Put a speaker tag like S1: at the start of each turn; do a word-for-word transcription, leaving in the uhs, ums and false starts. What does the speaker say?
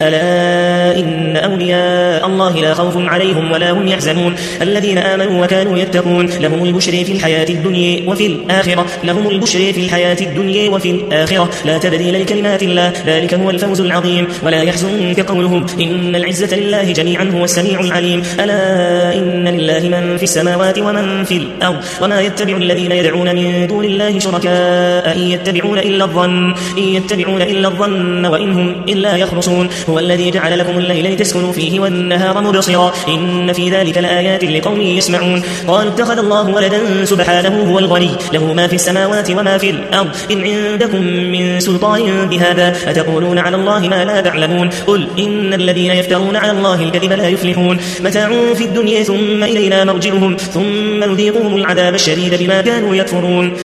S1: ألا إن أولياء الله لا خوف عليهم ولا هم يحزنون الذين آمنوا وكانوا يتقون لهم البشر في الحياة الدنيا وفي الآخرة لهم البشر في الحياة الدنيا وفي الآخرة لا تبديل لكلمات الله ذلك هو الفوز العظيم ولا يحزنك قولهم إن العزة لله جميعا هو السميع العليم ألا إن لله من في السماوات ومن في الأرض وما يتبع الذين يدعون من دون الله شركاء إن يتبعون إلا الظن إن يتبعون إلا الظن وإن هم إلا يخرصون هو الذي جعل لكم الليل لتسكنوا فيه والنهار مبصرا إن في ذلك لآيات لقوم يسمعون قالوا اتخذ الله ولدا سبحانه هو الغني له ما في السماوات وما في الأرض إن عندكم من سلطان بهذا أتقولون على الله ما لا تعلمون قل إن الذين يفترون على الله الكذب لا يفلحون متاع في الدنيا ثم إلينا مرجعهم ثم نذيقهم العذاب الشديد بما كانوا يكفرون